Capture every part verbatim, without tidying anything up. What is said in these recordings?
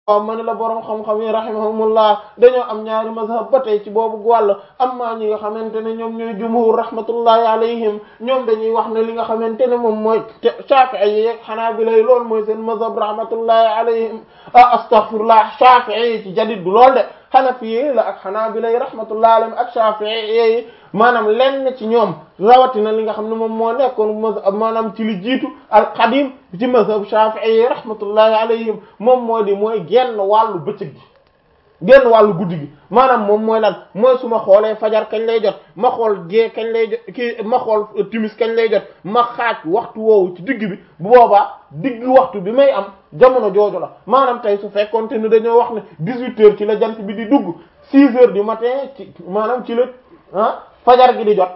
waaw ma ne la borom xam-xam yi rahimahumullah dañoo am ñaari mazhab ba tey ci boobu wàll amma ñi nga xamante ne ñoom ñooy jumhur rahmatullahi alayhim ñoom dañuy wax ne li nga xamante ne moom mooy Shafi'i yi ak Hanabila yi loolu mooy seen mazhab rahmatullahi alayhim ah astaghfirullah Shafi'i yi ci jadid du lool de Hanafi yi la ak Hanabila yi rahmatullahi alayhim ak Shafi'i yi maanaam lenn ci ñoom rawatina li nga xam ne moom moo nekkoon mazhab maanaam ci li jiitu al-qadim ci mazhab Shafi'i yi rahmatullahi alayhim moom moo di mooy genn wàllu bëccëg gi genn wàllu guddi gi maanaam moom mooy lan mooy su ma xoolee fajar kañ lay jot ma xool gée kañ lay jot kii ma xool timis kañ lay jot ma xaaj waxtu woowu ci digg bi bu boobaa digg waxtu bi may am jamono jooju la maanaam tey su fekkoonte ne dañoo wax ne dix-huit heures ci la jant bi di dugg six heures du matin ci maanaam ci la ah fajar gi di jot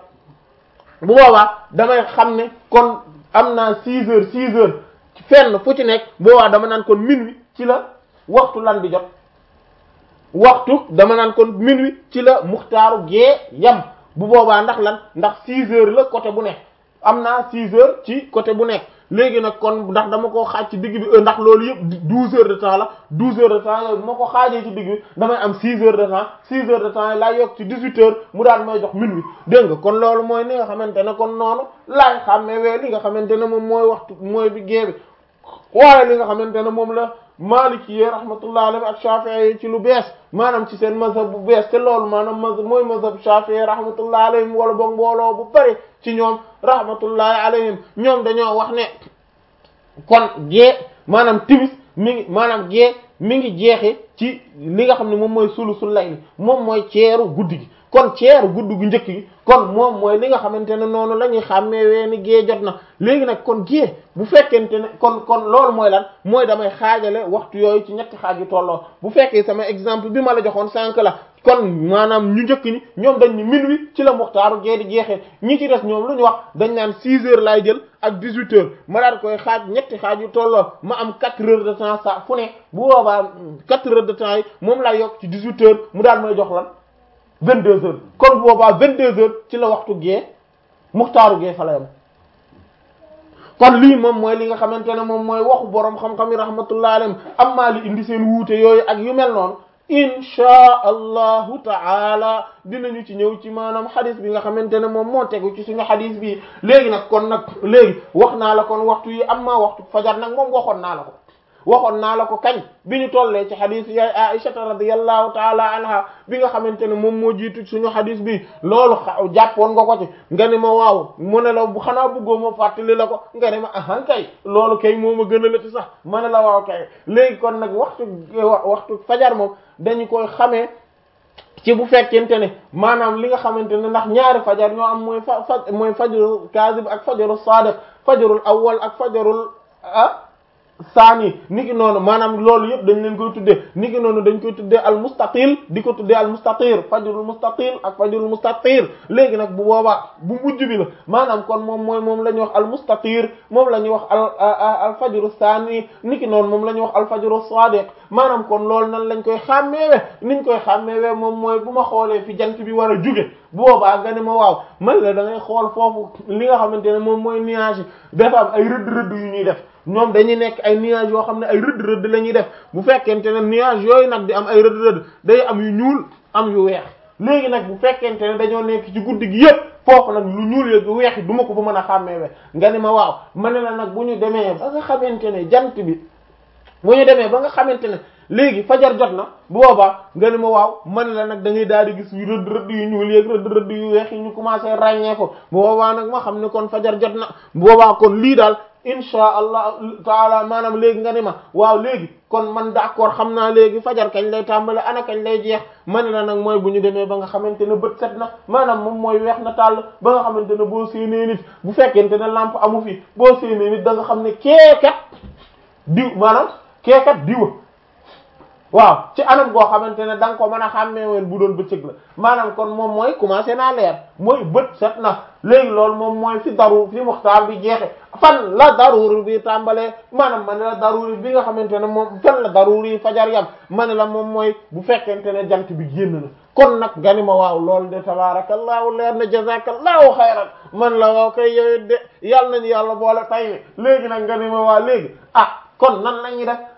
bu boobaa damay xam ne kon am naa six heures six heures fenn fu ci nekk boobaa dama naan kon minuit ci la waxtu lan di jot waxtu dama naan kon minuit ci la muxtaaru gee yam bu boobaa ndax lan ndax six heures la côté bu nekk am naa six heures ci côté bu nekk léegi nag kon ndax dama koo xaaj ci digg bi ndax loolu yëpp douze heures de temps la douze heures de temps yooyu bu ma ko xaajee ci digg bi damay am six heures de temps six heures de temps yi laay yokk ci dix-huit heures mu daan may jox minuit dégg nga kon loolu mooy li nga xamante ne kon noonu laay xàmmee li nga xamante ne moom mooy waxtu mooy bi gée bi waaye li nga xamante ne moom la Maliki yi rahmatullah alayhi ak Shafi'i yi ci lu bees maanaam ci seen mazhab bu bees te loolu maanaam mazhab mooy mazhab Shafi'i rahmatullah alayhim wala boog mbooloo bu bari ci ñoom rahmatullahi alayhim ñoom dañoo wax ne kon gée maanaam timis mi ngi maanaam gée mi ngi jeexe ci li nga xam ne moom mooy sulusul layli moom mooy ceeru guddi gi kon ceeru guddi gu njëkk gi kon moom mooy li nga xamante ne noonu la ñuy xàmmee ni gée jot na léegi nag kon gée bu fekkente ne kon kon loolu mooy lan mooy damay xaajale waxtu yooyu ci ñetti xaaj yu tolloo bu fekkee sama exemple bi ma la joxoon sànq la kon maanaam ñu njëkk ñi ñoom dañ ni minuit ci la muxtaaru gée di jeexee ñi ci des ñoom lu ñu wax dañ naan six heures laay jël ak dix-huit heures ma daal koy xaaj ñetti xaaj yu tolloo ma am quatre heures de temps sa fu ne bu boobaa quatre heures de temps yi moom laay yokk ci dix-huit heures mu daal may jox lan vingt-deux heures kon boobaa vingt-deux heures ci la waxtu gée muxtaaru gée fa la yam kon lii moom mooy li nga xamante ne moom mooy waxu boroom xam-xam yi rahmatullahi alayhim amma li indi seen wuute yooyu ak yu mel noonu inchaa allahu taala dinañu ci ñëw ci maanaam xadis bi nga xamante ne moom moo tegu ci suñu xadis bi léegi nag kon nag léegi wax naa la kon waxtu yi amma waxtu fajar nag moom waxoon naa la ko waxoon naa la ko kañ bi ñu tollee ci xadis yaay Aisha radiyallahu taala anha bi nga xamante ne moom moo jiitu suñu xadis bi loolu jàppoon nga ko ci nga ne ma waaw mu ne la bu xanaa bëggoo ma fàttali la ko nga ne ma ahan kay loolu kay moo ma gën a lati sax ma ne la waaw kay léegi kon nag waxtu waxtu fajar moom dañu koy xamee ci bu fekkente ne maanaam li nga xamante ne ndax ñaari fajar ñoo am mooy fa fa mooy fajarul kaazib ak fajarul saadiq fajarul awwal ak fajarul ah saani niki noonu maanaam loolu yëpp dañ leen koy tuddee niki noonu dañ koy tuddee al mustatil di ko tuddee al mustatir fajrul mustatil ak fajrul mustatir léegi nag bu boobaa bu mujj bi la maanaam kon moom mooy moom la ñuy wax al mustatir moom la ñuy wax al al fajru saani niki noonu moom la ñuy wax al fajru sadiq maanaam kon loolu nan lañ koy xàmmeewe niñ koy xàmmeewe moom mooy bu ma xoolee fi jant bi war a jóge bu boobaa nga ne ma waaw man la da ngay xool foofu li nga xamante ne moom mooy nuage yi dafa am ay rëdd rëdd yu ñuy def ñoom dañuy nekk ay nuages yoo xam ne ay rëdd rëdd la ñuy def bu fekkente ne nuages yooyu nag di am ay rëdd rëdd day am yu ñuul am yu weex léegi nag bu fekkente ne dañoo nekk ci guddi gi yëpp foofu nag lu ñuul yeeg yu weex yi du ma ko fa mën a xàmmeewe nga ne ma waaw ma ne la nag bu ñu demee ba nga xamante ne jant bi bu ñu demee ba nga xamante ne léegi fajar jot na bu boobaa nga ne ma waaw man la nag da ngay daal di gis yu rëdd rëdd yu ñuul yeeg rëdd rëdd yu weex yi ñu commencé ràññee ko bu boobaa nag ma xam ne kon fajar jot na bu boobaa kon lii daal insha allah taala maanaam léegi nga ne ma waaw léegi kon man d'accord xam naa léegi fajar kañ lay tàmbale ana kañ lay jeex man la nag mooy bu ñu demee ba nga xamante ne bët set na maanaam moom mooy weex na tàll ba nga xamante ne boo séenee nit bu fekkente ne lampe amu fi boo séenee nit da nga xam ne keekat diw maanaam keekat diwa waaw ci anam goo xamante ne da nga ko mën a xàmmeeweel bu doon bëccëg la maanaam kon moom mooy commencé naa leer mooy bët set na léegi loolu moom mooy fi daru fi muxtaar bi jeexe fan la daruri bi tàmbalee maanaam ma ne la daruri bi nga xamante ne moom fan la daruri fajar yam ma ne la moom mooy bu fekkente ne jant bi génn na kon nag nga ni ma waaw loolu de tabarakallahu leer na jazakallahu xayran man la waaw kay yow de yàlla nañu yàlla boole tay ne léegi nag nga ni ma waaw léegi ah kon nan la ñuy def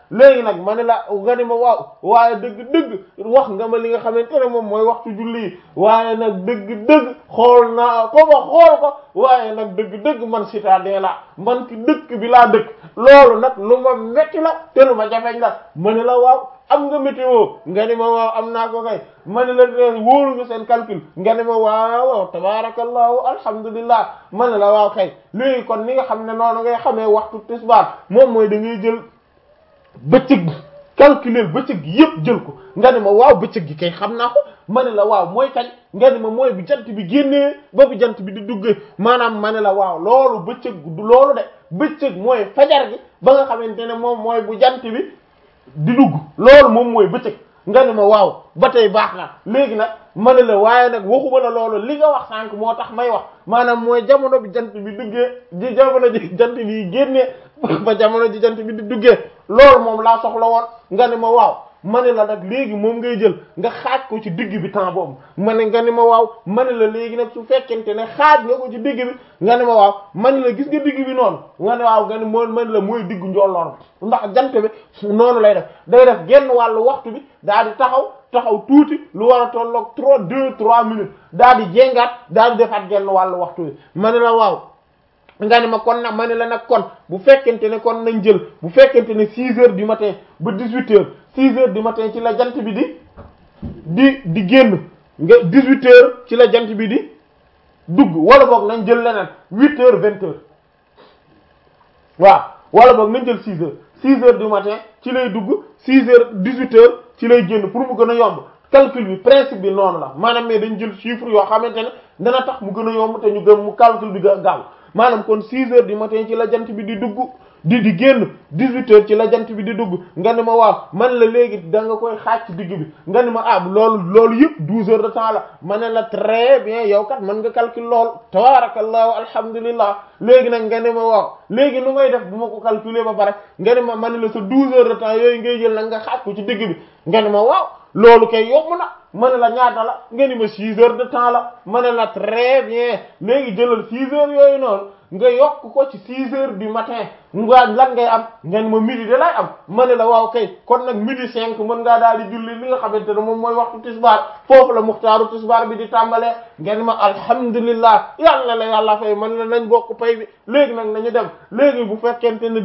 léegi nag ma ne la nga ni ma waaw waaye dëgg-dëgg wax nga ma li nga xamante ne moom mooy waxtu julli yi waaye nag dëgg-dëgg xool naa ko ba xool ko waaye nag dëgg-dëgg man citadin la man ci dëkk bi laa dëkk loolu nag lu ma metti la te lu ma jafeñ la ma ne la waaw am nga météo nga ni ma waaw am naa ko kay ma ne la wóolu nga seen calcul nga ni ma waaw waaw tabarakallahu alhamdulillah ma ne la waaw kay léegi kon ni nga xam ne noonu ngay xamee waxtu tisbaar moom mooy da ngay jël bëccëg calculer bëccëg gi yëpp jël ko nga ne ma waaw bëccëg gi kay xam naa ko ma ne la waaw mooy kañ nga ne ma mooy bu jant bi génnee ba bu jant bi di duggee maanaam ma ne la waaw loolu bëccëg du loolu de bëccëg mooy fajar gi ba nga xamante ne moom mooy bu jant bi di dugg loolu moom mooy bëccëg nga ne ma waaw ba tey baax na léegi nag ma ne la waaye nag waxuma la loolu li nga wax sànq moo tax may wax maanaam mooy jamono bi jant bi duggee ji jamono ji jant bi génnee ba jamono ji jant bi di duggee loolu moom laa soxla woon nga ne ma waaw ma ne la nag léegi moom ngay jël nga xaaj ko ci digg bi temps boobu ma ne nga ne ma waaw ma ne la léegi nag su fekkente ne xaaj nga ko ci digg bi nga ne ma waaw ma ne la gis nga digg bi noonu nga ne waaw nga ne moo ma ne la mooy diggu njolloor bi ndax jant bi noonu lay def day def genn wàllu waxtu bi daal di taxaw taxaw tuuti lu war a tolloog trois deux trois minutes daal di jéngaat daal di defaat genn wàllu waxtu bi ma ne la waaw nga ne ma kon nag ma ne la nag kon bu fekkente ne kon nañ jël bu fekkente ne six heures du matin ba dix-huit heures six heures du matin ci la jant bi di di di génn nga dix-huit heures ci la jant bi di dugg wala boog nañ jël leneen huit heures vingt heures waaw wala boog nañ jël six heures six heures du matin ci lay dugg six heures dix-huit heures ci lay génn pour mu gën a yomb calcul bi principe bi noonu la maanaam mais dañ jël chiffre yoo xamante ne dana tax mu gën a yomb te ñu gën mu calcul bi gaaw maanaam kon six heures du matin ci la jant bi di dugg di di génn dix-huit heures ci la jant bi di dugg nga ne ma waaw man la léegi da nga koy xaaj ci digg bi nga ne ma ah loolu loolu yëpp douze heures de temps la ma ne la très bien yow kat mën nga calcul lool tabarakallahu alhamdulillah léegi nag nga ne ma waaw léegi nu may def bu ma ko calculer ba pare nga ne ma ma ne la sa douze heures de temps yooyu ngay jël nag nga xaaj ko ci digg bi nga ne ma waaw loolu kay yomb na ma ne la ñaata la nga ni ma six heures de temps la ma ne la très bien léegi jëlal six heures yooyu noonu nga yokk ko ci six heures du matin nga lan ngay am nga ni ma midi de lay am ma ne la waaw kay kon nag midi cinq mën ngaa daal di julli li nga xamante ne moom mooy waxtu tisbaar foofu la muxtaaru tisbaar bi di tàmbalee nga ni ma alhamdulillah yàlla la yàlla fay man la nañ bokk pay bi léegi nag nañu dem léegi bu fekkente ne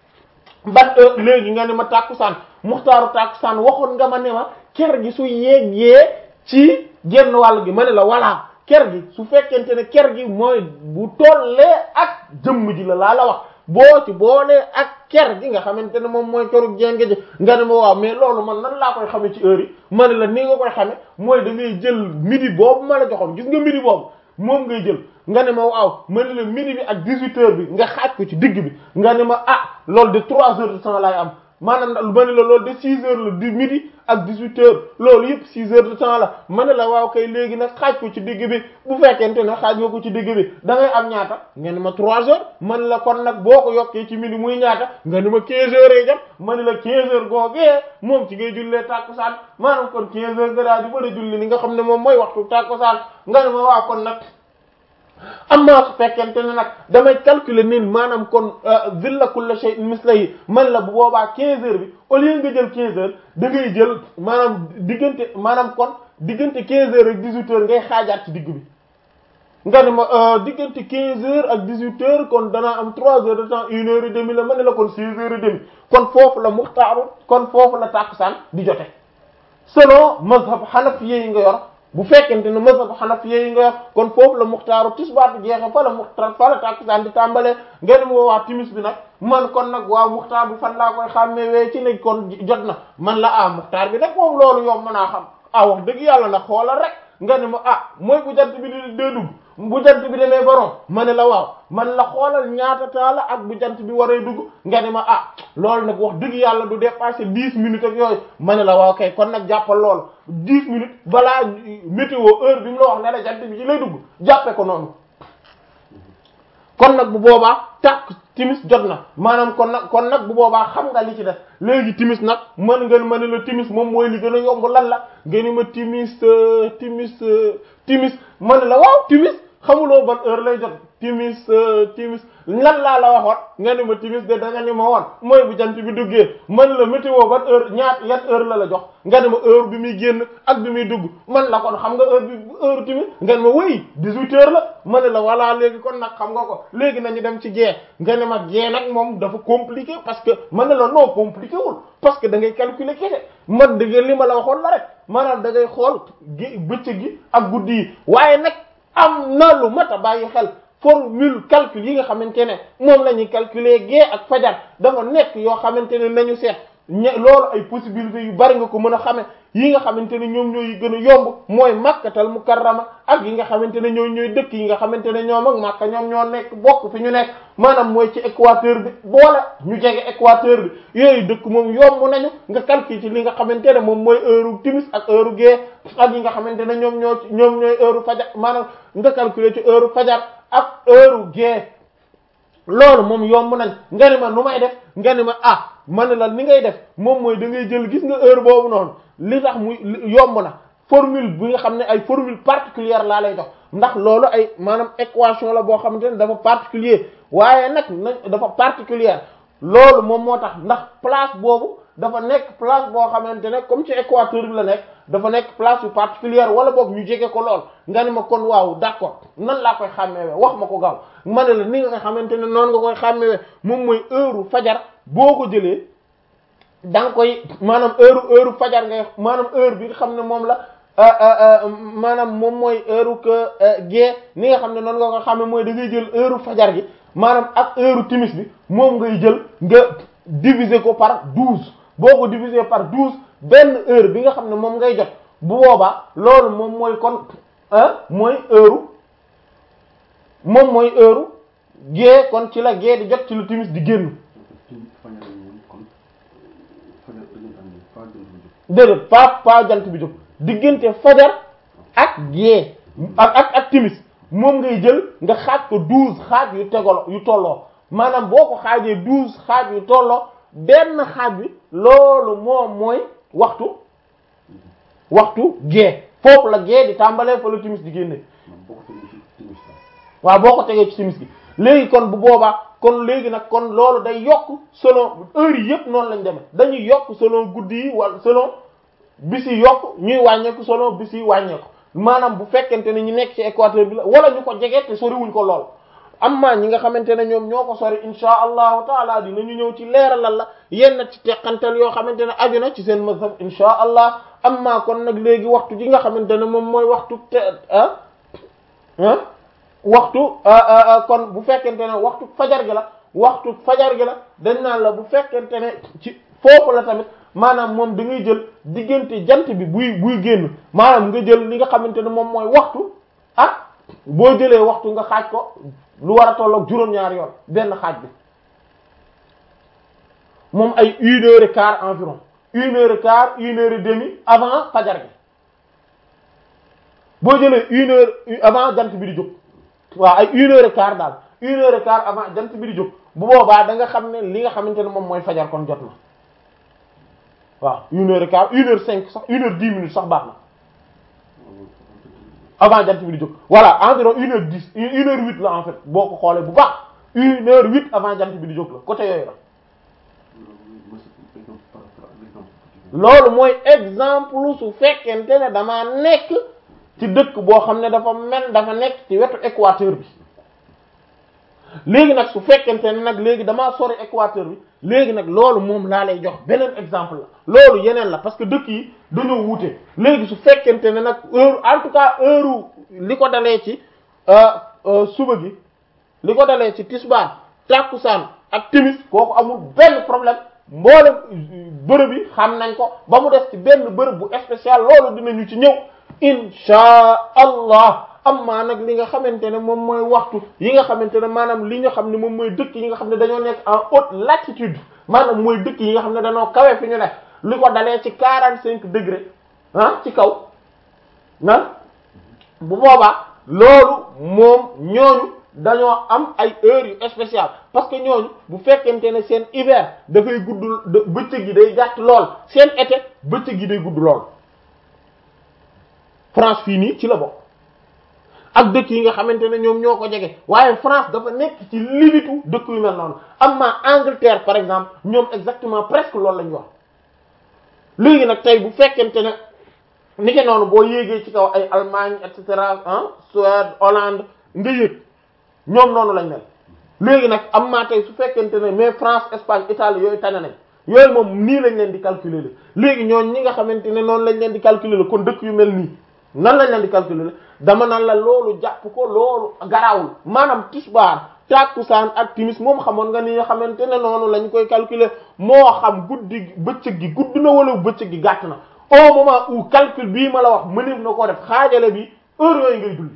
ban heure léegi nga ni ma tàkkusaan muxtaaru tàkkusaan waxoon nga ma ne ma ker gi su yeggee ci genn wàll gi ma ne la voilà ker gi su fekkente ne ker gi mooy bu tollee ak jëmm ji la laa la wax boo ci boolee ak ker gi nga xamante ne moom mooy keru jénge ji nga ne ma waaw mais loolu man nan laa koy xamee ci heure yi ma ne la ni nga koy xamee mooy da ngay jël midi boobu ma la joxoon gis nga midi boobu moom ngay jël nga ne ma waaw ma ne la midi bi ak dix-huit heures bi nga xaaj ko ci digg bi nga ne ma ah loolu de trois heures de temps laay am maanaam ma ne la loolu de six heures la di midi ak dix-huit heures loolu yëpp six heures de temps la ma ne la waaw kay léegi nag xaaj ko ci digg bi bu fekkente ne xaaj nga ko ci digg bi da ngay am ñaata nga ne ma trois heures ma ne la kon nag boo ko yokkee ci midi muy ñaata nga ne ma quinze heures yi jot ma ne la quinze heures googee moom ci ngay jullee tàkkusaan maanaam kon quinze heures nga daal di bëri julli li nga xam ne moom mooy waxtu tàkkusaan nga ne ma waaw kon nag am naa su fekkente ne nag damay calculer nii maanaam kon zilla kulli shay'in mislihi man la bu boobaa quinze heures bi au lieu nga jël quinze heures da ngay jël maanaam diggante maanaam kon diggante quinze heures ak dix-huit heures ngay xaajaat ci digg bi nga ne ma diggante quinze heures ak dix-huit heures kon danaa am trois heures de temps une heure et demie la ma ne la kon six heures et demie kon foofu la muxtaaru kon foofu la tàkkusaan di jote selon mazhab hanafiyye yi nga yor bu fekkente ne mazhab hanafiyye yi nga yor kon foofu la muxtaaru tisbaar di jeexe fa la muxtaar fa la tàkkusaan di tàmbalee nga ne ma waa timis bi nag man kon nag waaw muxtaar bi fan laa koy xàmmee wee ci ne kon jot na man la ah muxtaar bi nag moom loolu yomb mën naa xam ah wax dëgg yàlla nag xoolal rek nga ne ma ah mooy bu jant bi di dee dugg bu jant bi demee borom ma ne la waaw man la xoolal ñaata temps la ak bu jant bi waree dugg nga ne ma ah loolu nag wax dëgg yàlla du dépasser dix minutes ak yooyu ma ne la waaw kay kon nag jàppal loolu dix minutes balaa météo heure bi mu la wax ne la jant bi ci lay dugg jàppe ko noonu kon nag bu boobaa tàkk timis jot na maanaam kon nag kon nag bu boobaa xam nga li ci def léegi timis nag mën nga mën la timis moom mooy li gën a yomb lan la nga ni ma timis timis timis mën la waaw timis xamuloo ban heure lay jot timis timis lan laa la waxoon nga ni ma timis de da nga ni ma woon mooy bu jant bi duggee man la météo ban heure ñaat yan heure la la jox nga ni ma heure bi muy génn ak bi muy dugg man la kon xam nga heure bi heure timis nga ni ma wéy dix-huit heures la ma ne la voilà léegi kon nag xam nga ko léegi nañu dem ci gée nga ne ma gée nag moom dafa compliqué parce que man ne la non compliqué wul parce que da ngay calculer kese man dëgg li ma la waxoon la rek maanaam da ngay xool gi bëccëg gi ak guddi yi waaye nag am na lu mat a bàyyi xel formule calcul yi nga xamante ne moom la ñuy calculer gée ak fajar dafa nekk yoo xamante ne nañu seet ñe loolu ay possibilités yu bari nga ko mën a xame yi nga xamante ne ñoom ñooy gën a yomb mooy Makkatal Mukarrama ak yi nga xamante ne ñooy ñooy dëkk yi nga xamante ne ñoom ak Makka ñoom ñoo nekk bokk fi ñu nekk maanaam mooy ci équateur bi boole ñu jege équateur bi yooyu dëkk moom yomb nañu nga calculer ci li nga xamante ne moom mooy heure timis ak heure gée ak yi nga xamante ne ñoom ñoo ñoom ñooy heure fajar maanaam nga calculer ci heure fajar ak heure gée loolu moom yomb nañ nga ni ma nu may def nga ni ma ah ma ne la ni ngay def moom mooy da ngay jël gis nga heure boobu noonu li tax muy yomb na formule bi nga xam ne ay formule particulière laa lay jox ndax loolu ay maanaam équation la boo xamante ne dafa particulier waaye nag na dafa particulière loolu moom moo tax ndax place boobu dafa nekk place boo xamante ne comme ci équateur bi la nekk dafa nekk place yu particulière wala boog ñu jege ko lool nga ni ma kon waaw d'accord nan laa koy xàmmeewe wax ma ko gaaw ma ne la ni nga koy xamante ne noonu nga koy xàmmeewe moom mooy heure fajar boo ko jëlee da nga koy maanaam heure heure fajar ngay maanaam heure bi nga xam ne moom la maanaam moom mooy heure que gée ni nga xam ne noonu nga koy xàmme mooy da ngay jël heure fajar gi maanaam ak heure timis bi moom ngay jël nga diviser ko par douze boo ko diviser par douze benn heure bi nga xam ne moom ngay jot bu boobaa loolu moom mooy kon ah mooy heure moom mooy heure gée kon ci la gée di jot ci lu timis di génn. déedéet pas pas jant bi jóg diggante fajar ak gée ak ak ak timis moom ngay jël nga xaaj ko douze xaaj yu tegalo yu tolloo maanaam boo ko xaajee douze xaaj yu tolloo benn xaaj bi loolu moom mooy waxtu waxtu gée foofu la gée di tàmbalee fa la timis di génne waaw boo ko tegee ci timis gi léegi kon bu boobaa kon léegi nag kon loolu day yokk selon heure yi yëpp noonu lañ demee dañuy yokk selon guddi yi wala selon bis yi yokk ñuy wàññeeku selon bis yi wàññeeku maanaam bu fekkente ne ñu nekk ci équateur bi la wala ñu ko jege te soriwuñ ko lool amma ñi nga xamante ne ñoom ñoo ko sori insha allahu taala dinañu ñëw ci leeralal la yenn ci teqantal yoo xamante ne aju na ci seen mazhab insha allah amma kon nag léegi waxtu ji nga xamante ne moom mooy waxtu te ah ah waxtu kon bu fekkente ne waxtu fajar gi la waxtu fajar gi la dañ naan la bu fekkente ne ci foofu la tamit maanaam moom da ngay jël diggante jant bi buy buy génn maanaam nga jël li nga xamante ne moom mooy waxtu ak boo jëlee waxtu nga xaaj ko lu war a tolloog juróom-ñaari yoon benn xaaj bi moom ay une heure et quart environ une heure et quart une heure et demie avant fajar gi boo jëlee une heure avant jant bi di jóg waaw ay une heure et quart daal une heure et quart avant jant bi di jóg bu boobaa da nga xam ne li nga xamante ne moom mooy fajar kon jot na waaw une heure et quart une heure cinq sax une heure dix minutes sax baax na avant jant bi di jóg voilà environ une heure dix une heure huit la en fait boo ko xoolee bu baax une heure huit avant jant bi di jóg la côté yooyu la loolu mooy exemple su fekkente ne damaa nekk ci dëkk boo xam ne dafa mel dafa nekk ci wetu équateur bi léegi nag su fekkente ne nag léegi damaa sori équateur bi léegi nag loolu moom laa lay jox beneen exemple la loolu yeneen la parce que dëkk yi dañoo wuute léegi su fekkente ne nag heure en tout cas heure li ko dalee ci suba gi li ko dalee ci tisbaar takkusaan ak timis kooku amul benn problème mboolem bërëb yi xam nañ ko ba mu des ci benn bërëb bu spécial loolu dinañu ci ñëw insha allah amma nag li nga xamante ne moom mooy waxtu yi nga xamante ne maanaam li nga xam ne moom mooy dëkk yi nga xam ne dañoo nekk en haute latitude maanaam mooy dëkk yi nga xam ne dañoo kawe fi ñu nekk li ko dalee ci quarante cinq degré ah ci kaw ah bu boobaa loolu moom ñooñu dañoo am ay heures yu spéciales parce que ñooñu bu fekkente ne seen hiver dafay gudd bëccëg gi day gàtt lool seen été bëccëg gi day gudd lool France fii nii ci la bokk ak dëkk yi nga xamante ne ñoom ñoo ko jege waaye France dafa nekk ci limitu dëkk yu mel noonu amma Angleterre par exemple ñoom exactement presque loolu la ñu wax léegi nag tey bu fekkente ne ni ke noonu boo yéegee ci kaw ay Allemagne et cetera ah Suède Hollande nga yéeg ñoom noonu lañ mel léegi nag amma tey su fekkente ne mais France Espagne Italie yooyu tane nañ yooyu moom nii lañ leen di calculer la léegi ñooñu ñi nga xamante ne noonu lañ leen di calculer la kon dëkk yu mel nii nan lañ leen di calculer la dama nan la loolu jàpp ko loolu garaawul maanaam tisbaar takkusaan ak timis moom xamoon nga ni nga xamante ne noonu lañ koy calculer moo xam guddi gi bëccëg gi gudd na wala bëccëg gi gàtt na au moment où calcul bii ma la wax mëneef na koo def xaajale bi heure yooyu ngay julli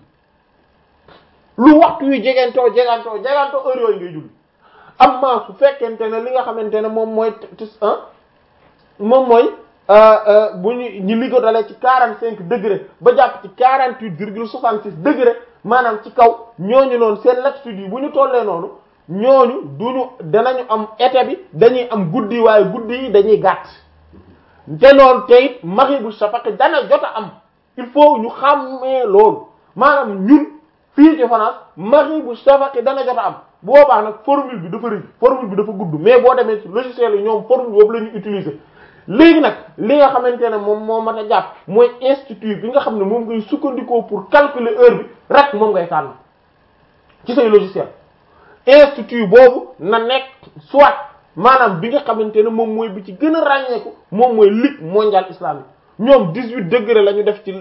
lu waxtu yu jegantoo jegantoo jegantoo heure yooyu ngay julli amma su fekkente ne li nga xamante ne moom mooy tis ah moom mooy bu ñu ñu li ko dalee ci quarante cinq degré ba jàpp ci quarante huit virgule soixante six degré maanaam ci kaw ñooñu noonu seen latitude yi bu ñu tollee noonu ñooñu duñu danañu am été bi dañuy am guddi waaye guddi yi dañuy gàtt te noonu te it maghribu shafaq dana jot a am il faut ñu xàmmee loolu maanaam ñun fii ci France maghribu shafaq dana jot a am boobaa nag formule bi dafa rëy formule bi dafa gudd mais boo demee ci logiciel yi ñoom formule boobu la ñu utiliser léegi nag li nga xamante ne moom moo mat a jàpp mooy institut bi nga xam ne moom ngay sukkandikoo pour calculer heure bi rek moom ngay tànn ci say logiciel institut boobu na nekk soit maanaam bi nga xamante ne moom mooy bi ci gën a ràññeeku moom mooy Ligue mondiale islamique ñoom dix-huit degré la ñu def ci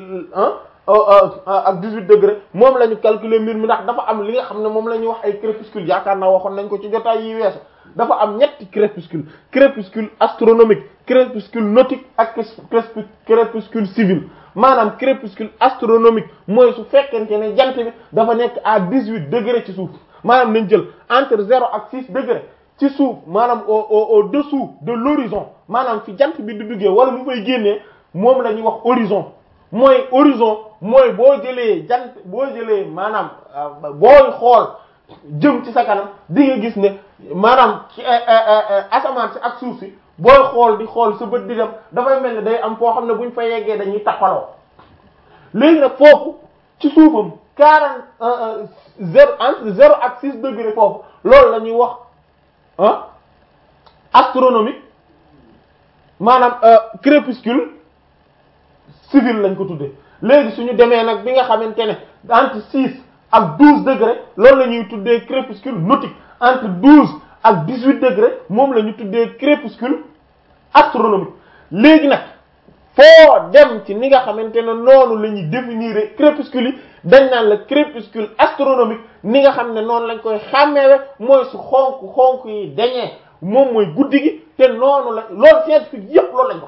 ah ak dix-huit degré moom la ñu calculer mbir mi ndax dafa am li nga xam ne moom la ñuy wax ay crépuscule yaakaar naa waxoon nañ ko ci jotaay yi weesu dafa am ñetti crépuscule crépuscule astronomique crépuscule nautique ak crépuscule civil maanaam crépuscule astronomique mooy su fekkente ne jant bi dafa nekk à dix-huit degré ci suuf maanaam nañ jël entre zéro ak six degré ci suuf maanaam au au au-dessous de l'horizon maanaam fi jant bi di duggee wala mu fay génnee moom la ñuy wax horizon mooy horizon mooy boo jëlee jant boo jëlee maanaam booy xool jëm ci sa kanam di nga gis ne maanaam ci asamaan si ak suuf si booy xool di xool sa bët di dem dafay mel ne day am foo xam ne buñ fa yeggee dañuy tappaloo léegi nag foofu ci suufam quarante zéro entre zéro ak six degré foofu loolu la ñuy wax ah astronomique maanaam crépuscule civil lañ ko tuddee léegi suñu demee nag bi nga xamante ne entre six ak douze degré loolu la ñuy tuddee crépuscule nautique entre douze ak dix-huit degré moom la ñu tuddee crépuscule astronomique léegi nag foo dem ci ni nga xamante ne noonu la ñuy définir crépuscule yi dañ naan la crépuscule astronomique ni nga xam ne noonu lañ koy xàmmeewe mooy su xonk xonk yi dañee moom mooy guddi gi te noonu la loolu scientifique yépp loolu lañ wax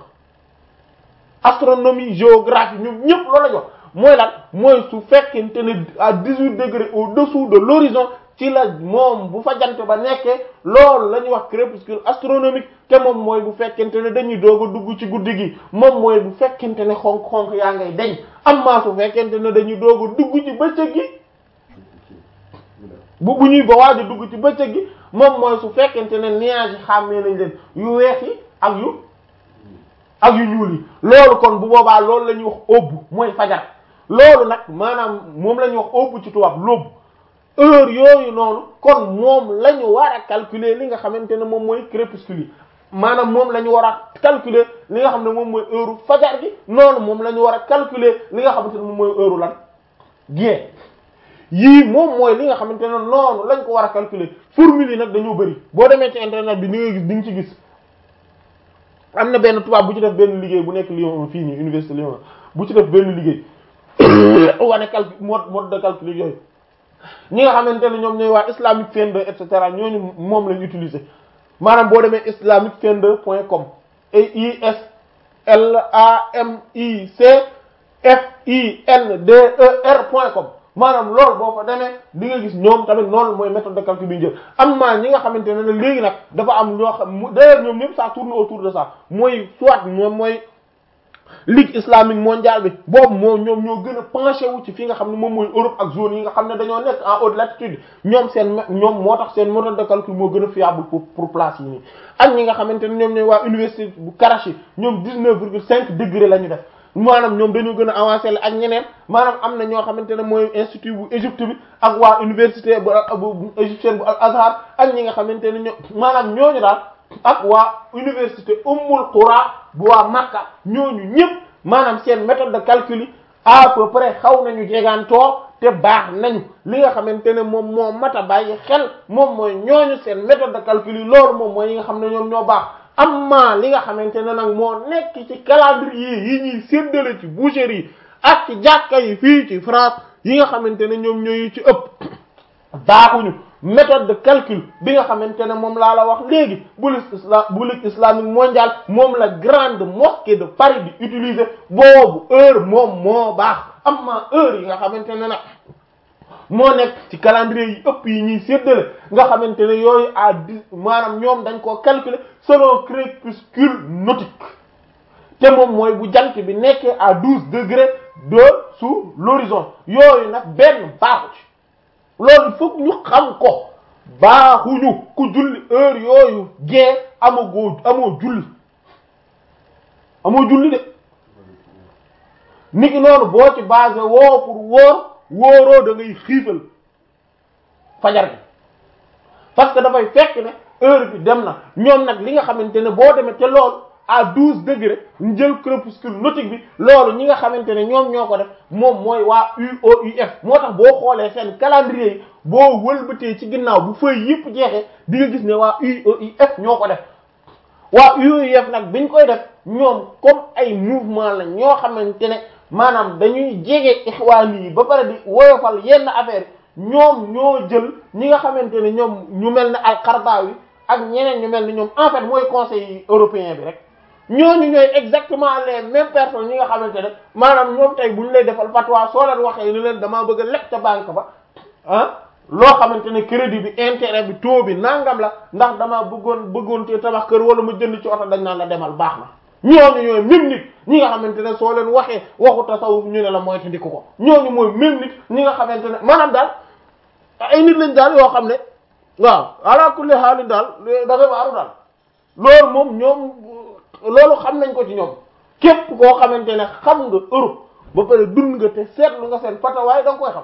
astronomie géographie ñoom ñépp loolu lañ wax mooy lan mooy su fekkente ne à dix-huit degrés au-dessous de l'horizon ci la moom bu fa jant ba nekkee loolu la ñuy wax crépuscule astronomique te moom mooy bu fekkente ne dañuy doog a dugg ci guddi gi moom mooy bu fekkente ne xonk-xonk yaa ngay deñ am maa su fekkente ne dañuy doog a dugg ci bëccëg gi bu bu ñuy ba waaj a dugg ci bëccëg gi moom mooy su fekkente ne nuages yi xàmmee nañ leen yu weex yi ak yu ak yu ñuul yi loolu kon bu boobaa loolu la ñuy wax óbbu mooy fajar loolu nag maanaam moom la ñuy wax óbbu ci tubaab lóbbu heure yooyu noonu kon moom la ñu war a calculer li nga xamante ne moom mooy crépuscule yi maanaam moom la ñu war a calculer li nga xam ne moom mooy heure fajar gi noonu moom la ñu war a calculer li nga xamante ne moom mooy heure lan gée yii moom mooy li nga xamante ne noonu lañ ko war a calculer formule yi nag dañoo bëri boo demee ci internet bi ni nga gis di nga ci gis am na benn tubaab bu ci def benn liggéey bu nekk Lyon fii nii université Lyon bu ci def benn liggéey wane calcul mode mode de calcul yooyu ñi nga xamante ne ñoom ñooy waa islamic finder et cetera ñooñu moom lañ utiliser maanaam boo demee islamic finder point com i s l a m i c f i n d e r point com maanaam loolu boo fa demee di nga gis ñoom tamit noonu mooy méthode de calcul bi ñu jël am na ñi nga xamante ne nag léegi nag dafa am ñoo xam d'ailleurs ñoom ñëpp ça tourne autour de ça mooy soit moom mooy ligue islamique mondiale bi boobu moom ñoom ñoo gën a penché wu ci fi nga xam ne moom mooy Europe ak zone yi nga xam ne dañoo nekk en haute latitude ñoom seen ñoom moo tax seen méthode de calcul moo gën a fiable pour pour place yi nii ak ñi nga xamante ne ñoom ñooy waa université bu Karachi ñoom dix-neuf virgule cinq degré la ñu def maanaam ñoom dañoo gën a avancé la ak ñeneen maanaam am na ñoo xamante ne mooy institut bu Égypte bi ak waa université bu bu égyptienne bu Al Azhar ak ñi nga xamante ne ñoo maanaam ñooñu daal ak waa université Ummul Qura bu waa Makka ñooñu ñëpp maanaam seen méthode de calcul yi à peu près xaw nañu jegaantoo te baax nañu li nga xamante ne moom moo mat a bàyyi xel moom mooy ñooñu seen méthode de calcul yi loolu moom mooy yi nga xam ne ñoom ñoo baax amma li nga xamante ne nag moo nekk ci calendrier yi ñuy séddale ci boucherie yi ak ci jàkka yi fii ci France yi nga xamante ne ñoom ñooy ci ëpp baaxuñu méthode de calcul bi nga xamante ne moom laa la wax léegi bu islam bu ligue islamique mondiale moom la grande mosquée de Paris di utiliser boobu heure moom moo baax amma heure yi nga xamante ne nag moo nekk ci calendrier yi ëpp yi ñuy séddale nga xamante ne yooyu à dix maanaam ñoom dañ koo calculer selon crépuscule nautique te moom mooy bu jant bi nekkee à douze degrés de sous l'horizon yooyu nag benn baaxu ci loolu foog ñu xam ko baaxuñu ku julli heure yooyu gee amagoo amoo julli amoo julli de niki noonu boo ci basé woo pour wóor wóoroo da ngay xiifal fajar gi parce que dafay fekk ne heure bi dem na ñoom nag li nga xamante ne boo demee te loolu à douze degrés ñu jël crépuscule nautique bi loolu ñi nga xamante ne ñoom ñoo ko def moom mooy waa U O U F moo tax boo xoolee seen calendrier yi boo wëlbatee ci ginnaaw bu feuille yëpp jeexee di nga gis ne waa U O U F ñoo ko def waa U O U F nag biñ koy def ñoom comme ay mouvement la ñoo xamante ne maanaam dañuy jege ixwaan yi ba pare di woyofal yenn affaire ñoom ñoo jël ñi nga xamante ne ñoom ñu mel ne al-Qaradawi ak ñeneen ñu mel ni ñoom en fait mooy conseil européen bi rek ñooñu ñooy exactement les mêmes personnes ñi nga xamante ne maanaam ñoom tey bu ñu lay defal fatwa soo leen waxee ni leen damaa bëgg a lekk ca banque ba ah loo xamante ne crédit bi intérêt bi taux bi nangam la ndax damaa bëggoon bëggoon te tabax kër wala mu jënd ci oto dañ naan la demal baax na ñooñu ñooy même nit ñi nga xamante ne soo leen waxee waxu tasawuf ñu ne la mooy te ndiku ko ñooñu mooy même nit ñi nga xamante ne maanaam daal ay nit lañ daal yoo xam ne waaw ala kulli haal daal da ngay waaru daal loolu moom ñoom loolu xam nañ ko ci ñoom képp koo xamante ne xam nga Europe ba pare dund nga te seetlu nga seen fatawaay da nga koy xam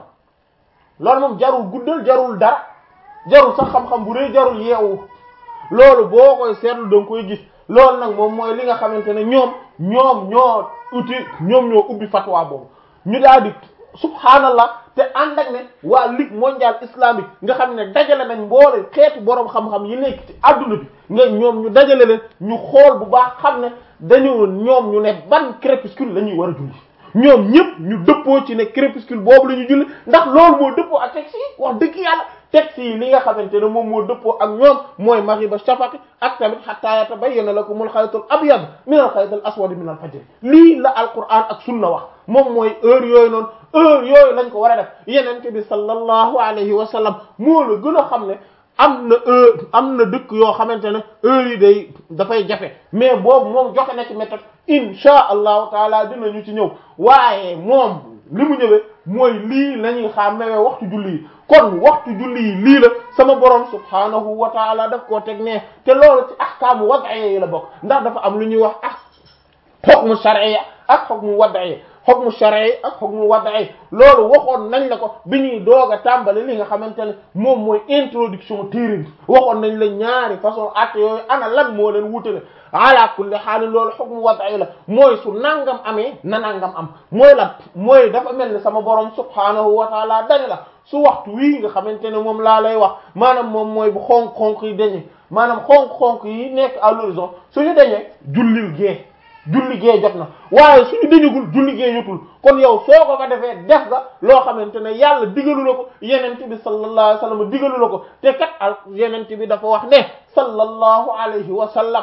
loolu moom jarul guddal jarul dara jarul sax xam-xam bu rëy jarul yeewu loolu boo koy seetlu da nga koy gis loolu nag moom mooy li nga xamante ne ñoom ñoom ñoo uti ñoom ñoo ubbi fatwa boobu ñu daal di subhaanallah te ànd ak ne waa ligue mondiale islamique nga xam ne dajale nañ mboole xeetu boroom xam-xam yi nekk ci adduna bi nga ñoom ñu dajale leen ñu xool bu baax xam ne dañu ñoom ñu ne ban crépuscule la ñuy war a julli ñoom ñëpp ñu dëppoo ci ne crépuscule boobu la ñu julli ndax loolu moo dëppoo ak texte yi wax dëgg yàlla texte yi li nga xamante ne moom moo dëppoo ak ñoom mooy maghiba shafaq ak tamit hatta yatabayyana lakumul xaytul abyad minal xaytil aswad minal fajr lii la alquran ak sunna wax moom mooy heure yooyu noonu heure yooyu lañ ko war a def yenente bi sallallahu alayhi wa sallam moo la gën a xam ne am na heure am na dëkk yoo xamante ne heure yi day dafay jafe mais boobu moom joxe na ci méthode insha allahu taala dinañu ci ñëw waaye moom li mu ñëwee mooy lii la ñuy xàmmee waxtu julli yi kon waxtu julli yi lii la sama borom subhanahu wa taala daf koo teg ne te loolu ci ahkaamu wad'iyya yi la bokk ndax dafa am lu ñuy wax ah hukmu shar'iyya ak hukmu wad'iyya hukmu shar'i ak hukmu wad'i loolu waxoon nañ la ko bi ñuy doog a tàmbali li nga xamante ne moom mooy introduction téere bi waxoon nañ la ñaari façon acte yooyu ana lan moo leen wutale ala kulli haal loolu hukmu wad'i la mooy su nangam amee na nangam am mooy la mooy dafa mel ni sama borom subhanahu wa taala dañ la su waxtu wii nga xamante ne moom laa lay wax maanaam moom mooy bu xonk-xonk yi dañee maanaam xonk-xonk yi nekk à l'horizon suñu dañee jullil gee julli gee jot na waaye suñu dañagul julli gee jotul kon yow soo ko fa defee def nga loo xamante ne yàlla digalu la ko yenente bi sallallahu alayhi wa sallam digalu la ko te kat al yenente bi dafa wax ne sallallahu alayhi wa sallam